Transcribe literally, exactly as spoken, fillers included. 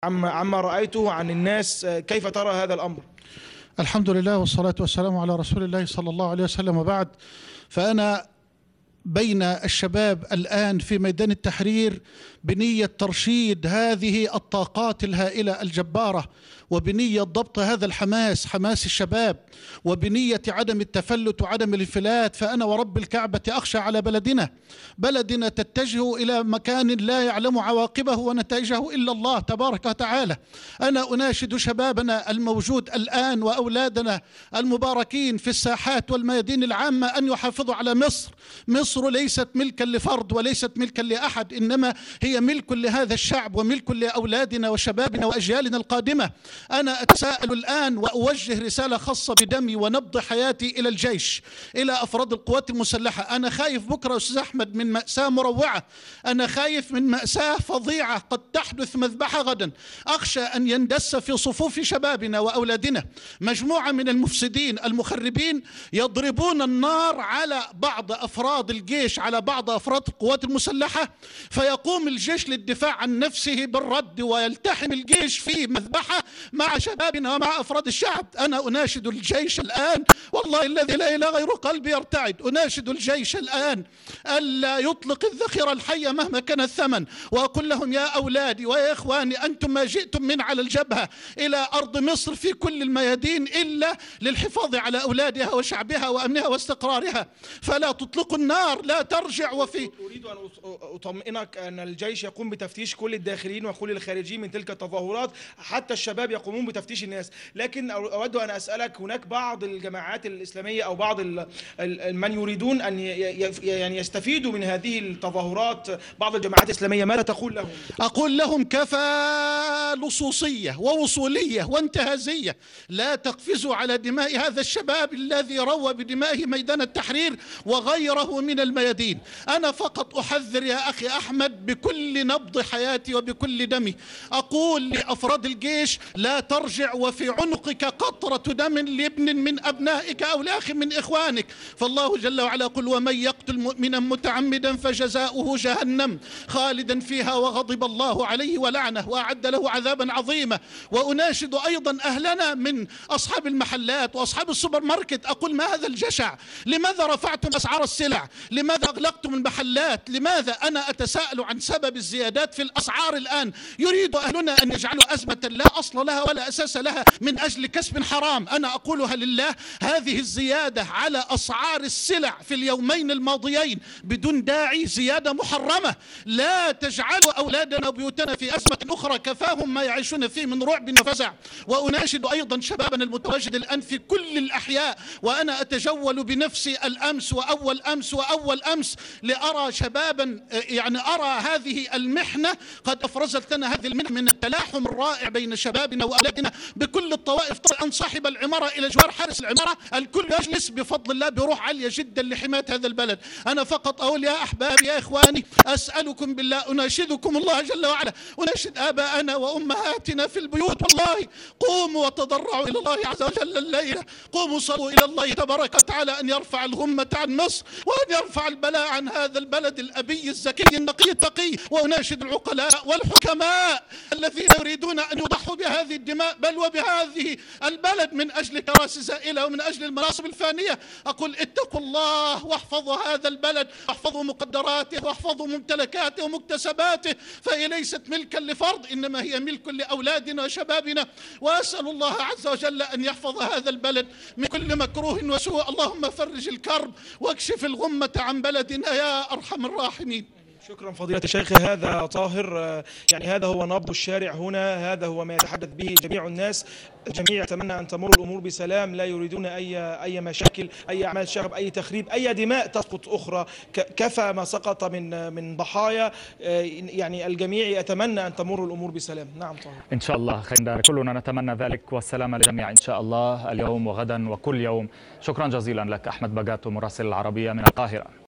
عما عما رأيته عن الناس، كيف ترى هذا الأمر؟ الحمد لله والصلاة والسلام على رسول الله صلى الله عليه وسلم، وبعد. فأنا بين الشباب الآن في ميدان التحرير بنية ترشيد هذه الطاقات الهائلة الجبارة، وبنية ضبط هذا الحماس، حماس الشباب، وبنية عدم التفلت وعدم الانفلات. فأنا ورب الكعبة أخشى على بلدنا بلدنا تتجه إلى مكان لا يعلم عواقبه ونتائجه إلا الله تبارك وتعالى. أنا أناشد شبابنا الموجود الآن وأولادنا المباركين في الساحات والميادين العامة أن يحافظوا على مصر. مصر ليست ملكا لفرد وليست ملكا لأحد، إنما هي ملك لهذا الشعب وملك لأولادنا وشبابنا وأجيالنا القادمة. أنا أتساءل الآن وأوجه رسالة خاصة بدمي ونبض حياتي إلى الجيش، إلى أفراد القوات المسلحة. أنا خايف بكرة أستاذ أحمد من مأساة مروعة، أنا خايف من مأساة فظيعة قد تحدث مذبحة غدا. أخشى أن يندس في صفوف شبابنا وأولادنا مجموعة من المفسدين المخربين يضربون النار على بعض أفراد الجيش، على بعض أفراد القوات المسلحة، فيقوم الجيش للدفاع عن نفسه بالرد ويلتحم الجيش في مذبحة مع شبابنا ومع أفراد الشعب. أنا أناشد الجيش الآن، والله الذي لا إله غيره قلبي يرتعد، أناشد الجيش الآن ألا يطلق الذخيرة الحية مهما كان الثمن، وأقول لهم يا أولادي ويا إخواني، أنتم ما جئتم من على الجبهة إلى أرض مصر في كل الميادين إلا للحفاظ على أولادها وشعبها وأمنها واستقرارها، فلا تطلقوا النار، لا ترجع. وفي أريد أن أطمئنك أن الجيش يقوم بتفتيش كل الداخلين وكل الخارجين من تلك التظاهرات، حتى الشباب يقومون بتفتيش الناس. لكن أود أن أسألك، هناك بعض الجماعات الإسلامية أو بعض من يريدون أن يعني يستفيدوا من هذه التظاهرات، بعض الجماعات الإسلامية، ماذا تقول لهم؟ أقول لهم كفى لصوصية ووصولية وانتهازية، لا تقفزوا على دماء هذا الشباب الذي روى بدمائه ميدان التحرير وغيره من الميادين. أنا فقط أحذر يا أخي أحمد بكل نبض حياتي وبكل دمي، أقول لأفراد الجيش لا ترجع وفي عنقك قطرة دم لابن من أبنائك أو لأخ من إخوانك. فالله جل وعلا يقول ومن يقتل مؤمنا متعمدا فجزاؤه جهنم خالدا فيها وغضب الله عليه ولعنه وأعد له عذابا عظيما. وأناشد أيضا أهلنا من أصحاب المحلات وأصحاب السوبر ماركت، أقول ما هذا الجشع؟ لماذا رفعتم أسعار السلع؟ لماذا أغلقتم المحلات؟ لماذا؟ أنا أتساءل عن سبب الزيادات في الأسعار الآن. يريد أهلنا أن يجعلوا أزمة لا أصل لها ولا أساس لها من أجل كسب حرام. أنا أقولها لله، هذه الزيادة على أسعار السلع في اليومين الماضيين بدون داعي زيادة محرمة. لا تجعلوا أولادنا وبيوتنا في أزمة أخرى كفاهم ما يعيشون فيه من رعب وفزع. وأناشد أيضا شبابنا المتواجد الآن في كل الأحياء، وأنا أتجول بنفسي الأمس وأول أمس وأول أمس لأرى شبابا، يعني أرى هذه المحنة قد أفرزت لنا هذه المحنة من التلاحم الرائع بين شبابنا وأولادنا بكل الطوائف. طبعا صاحب العمارة إلى جوار حارس العمارة، الكل يجلس بفضل الله بروح عالية جدا لحماية هذا البلد. أنا فقط أقول يا أحبابي يا إخواني، أسألكم بالله، أناشدكم الله جل وعلا، أناشد آباءنا وأمهاتنا في البيوت، والله قوموا وتضرعوا إلى الله عز وجل الليلة، قوموا صلوا إلى الله تبارك وتعالى أن يرفع الغمة عن مصر وأن يرفع البلاء عن هذا البلد الأبي الزكي النقي التقي. وأناشد العقلاء والحكماء الذين يريدون أن يضحوا بهذه الدماء بل وبهذه البلد من أجل كراسي زائلة ومن أجل المناصب الفانية، أقول اتقوا الله واحفظوا هذا البلد، واحفظوا مقدراته واحفظوا ممتلكاته ومكتسباته، فهي ليست ملكا لفرد إنما هي ملك لأولادنا وشبابنا. وأسأل الله عز وجل أن يحفظ هذا البلد من كل مكروه وسوء. اللهم فرج الكرب واكشف الغمة عن بلدنا يا أرحم الراحمين. شكرا فضيلة الشيخ. هذا طاهر، يعني هذا هو نبض الشارع هنا، هذا هو ما يتحدث به جميع الناس. الجميع يتمنى أن تمر الأمور بسلام، لا يريدون أي أي مشاكل، أي أعمال شغب، أي تخريب، أي دماء تسقط أخرى. كفى ما سقط من من ضحايا، يعني الجميع يتمنى أن تمر الأمور بسلام. نعم طاهر، إن شاء الله خير، كلنا نتمنى ذلك والسلام للجميع إن شاء الله اليوم وغدا وكل يوم. شكرا جزيلا لك أحمد بقاتو مراسل العربية من القاهرة.